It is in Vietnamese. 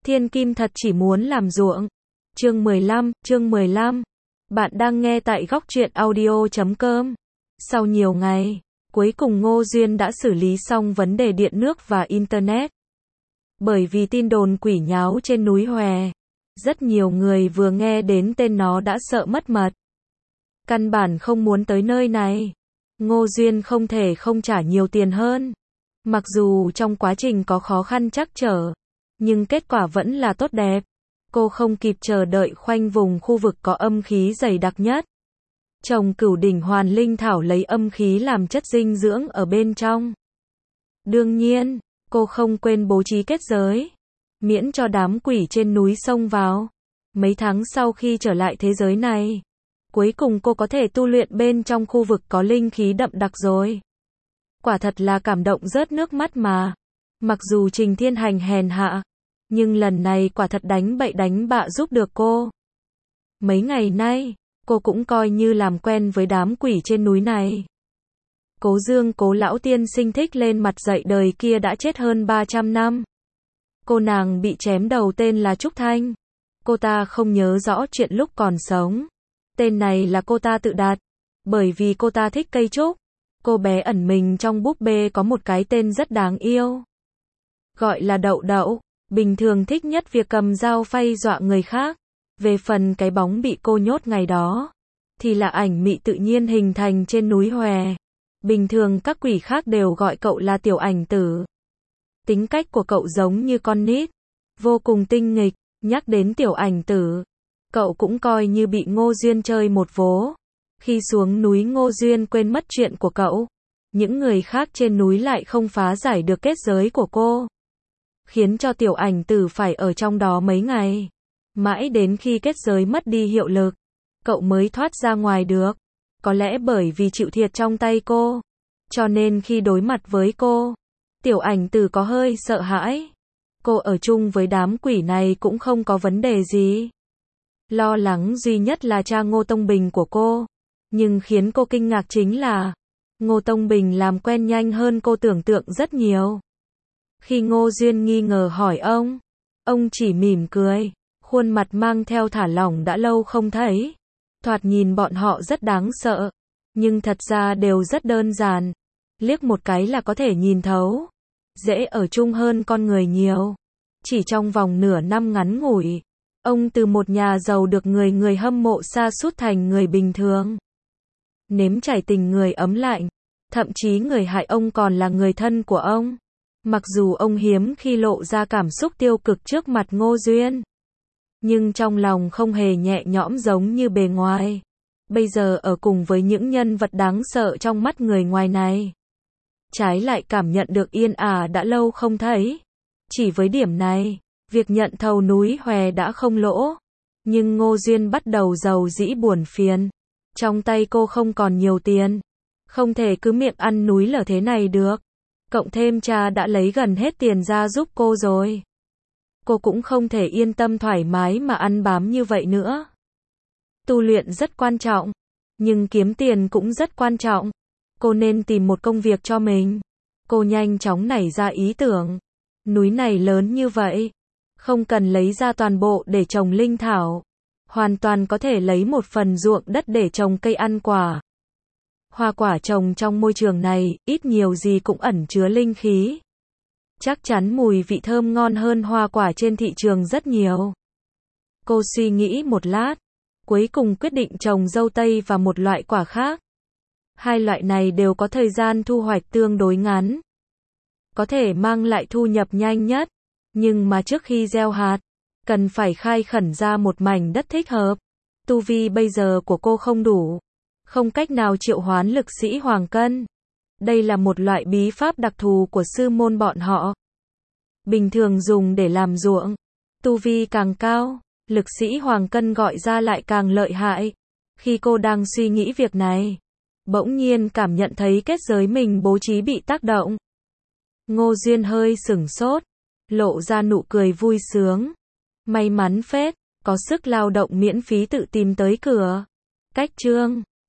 Thiên Kim thật chỉ muốn làm ruộng. Chương 15. Bạn đang nghe tại góc truyện audio.com. Sau nhiều ngày, cuối cùng Ngô Duyên đã xử lý xong vấn đề điện nước và Internet. Bởi vì tin đồn quỷ nháo trên núi Hòe, rất nhiều người vừa nghe đến tên nó đã sợ mất mật. Căn bản không muốn tới nơi này. Ngô Duyên không thể không trả nhiều tiền hơn. Mặc dù trong quá trình có khó khăn trắc trở, nhưng kết quả vẫn là tốt đẹp. Cô không kịp chờ đợi khoanh vùng khu vực có âm khí dày đặc nhất. Trồng Cửu Đỉnh Hoàn Linh Thảo lấy âm khí làm chất dinh dưỡng ở bên trong. Đương nhiên, cô không quên bố trí kết giới, miễn cho đám quỷ trên núi xông vào. Mấy tháng sau khi trở lại thế giới này, cuối cùng cô có thể tu luyện bên trong khu vực có linh khí đậm đặc rồi. Quả thật là cảm động rớt nước mắt mà. Mặc dù Trình Thiên Hành hèn hạ, nhưng lần này quả thật đánh bậy đánh bạ giúp được cô. Mấy ngày nay, cô cũng coi như làm quen với đám quỷ trên núi này. Cố Dương Cố lão tiên sinh thích lên mặt dạy đời kia đã chết hơn 300 năm. Cô nàng bị chém đầu tên là Trúc Thanh. Cô ta không nhớ rõ chuyện lúc còn sống. Tên này là cô ta tự đặt, bởi vì cô ta thích cây trúc. Cô bé ẩn mình trong búp bê có một cái tên rất đáng yêu, gọi là Đậu Đậu. Bình thường thích nhất việc cầm dao phay dọa người khác. Về phần cái bóng bị cô nhốt ngày đó, thì là ảnh mị tự nhiên hình thành trên núi Hòe. Bình thường các quỷ khác đều gọi cậu là Tiểu Ảnh Tử. Tính cách của cậu giống như con nít, vô cùng tinh nghịch. Nhắc đến Tiểu Ảnh Tử, cậu cũng coi như bị Ngô Duyên chơi một vố. Khi xuống núi Ngô Duyên quên mất chuyện của cậu. Những người khác trên núi lại không phá giải được kết giới của cô, khiến cho Tiểu Ảnh Tử phải ở trong đó mấy ngày. Mãi đến khi kết giới mất đi hiệu lực, cậu mới thoát ra ngoài được. Có lẽ bởi vì chịu thiệt trong tay cô, cho nên khi đối mặt với cô, Tiểu Ảnh Tử có hơi sợ hãi. Cô ở chung với đám quỷ này cũng không có vấn đề gì. Lo lắng duy nhất là cha Ngô Tông Bình của cô. Nhưng khiến cô kinh ngạc chính là Ngô Tông Bình làm quen nhanh hơn cô tưởng tượng rất nhiều. Khi Ngô Duyên nghi ngờ hỏi ông chỉ mỉm cười, khuôn mặt mang theo thả lỏng đã lâu không thấy. Thoạt nhìn bọn họ rất đáng sợ, nhưng thật ra đều rất đơn giản. Liếc một cái là có thể nhìn thấu. Dễ ở chung hơn con người nhiều. Chỉ trong vòng nửa năm ngắn ngủi, ông từ một nhà giàu được người hâm mộ sa sút thành người bình thường. Nếm trải tình người ấm lạnh. Thậm chí người hại ông còn là người thân của ông. Mặc dù ông hiếm khi lộ ra cảm xúc tiêu cực trước mặt Ngô Duyên, nhưng trong lòng không hề nhẹ nhõm giống như bề ngoài. Bây giờ ở cùng với những nhân vật đáng sợ trong mắt người ngoài này, trái lại cảm nhận được yên ả đã lâu không thấy. Chỉ với điểm này, việc nhận thầu núi Hòe đã không lỗ. Nhưng Ngô Duyên bắt đầu giàu dĩ buồn phiền. Trong tay cô không còn nhiều tiền, không thể cứ miệng ăn núi lở thế này được. Cộng thêm cha đã lấy gần hết tiền ra giúp cô rồi. Cô cũng không thể yên tâm thoải mái mà ăn bám như vậy nữa. Tu luyện rất quan trọng, nhưng kiếm tiền cũng rất quan trọng. Cô nên tìm một công việc cho mình. Cô nhanh chóng nảy ra ý tưởng. Núi này lớn như vậy, không cần lấy ra toàn bộ để trồng linh thảo. Hoàn toàn có thể lấy một phần ruộng đất để trồng cây ăn quả. Hoa quả trồng trong môi trường này, ít nhiều gì cũng ẩn chứa linh khí. Chắc chắn mùi vị thơm ngon hơn hoa quả trên thị trường rất nhiều. Cô suy nghĩ một lát, cuối cùng quyết định trồng dâu tây và một loại quả khác. Hai loại này đều có thời gian thu hoạch tương đối ngắn, có thể mang lại thu nhập nhanh nhất. Nhưng mà trước khi gieo hạt, cần phải khai khẩn ra một mảnh đất thích hợp. Tu vi bây giờ của cô không đủ, không cách nào triệu hoán lực sĩ Hoàng Cân. Đây là một loại bí pháp đặc thù của sư môn bọn họ. Bình thường dùng để làm ruộng. Tu vi càng cao, lực sĩ Hoàng Cân gọi ra lại càng lợi hại. Khi cô đang suy nghĩ việc này, bỗng nhiên cảm nhận thấy kết giới mình bố trí bị tác động. Ngô Duyên hơi sửng sốt, lộ ra nụ cười vui sướng. May mắn phết, có sức lao động miễn phí tự tìm tới cửa. Cách chương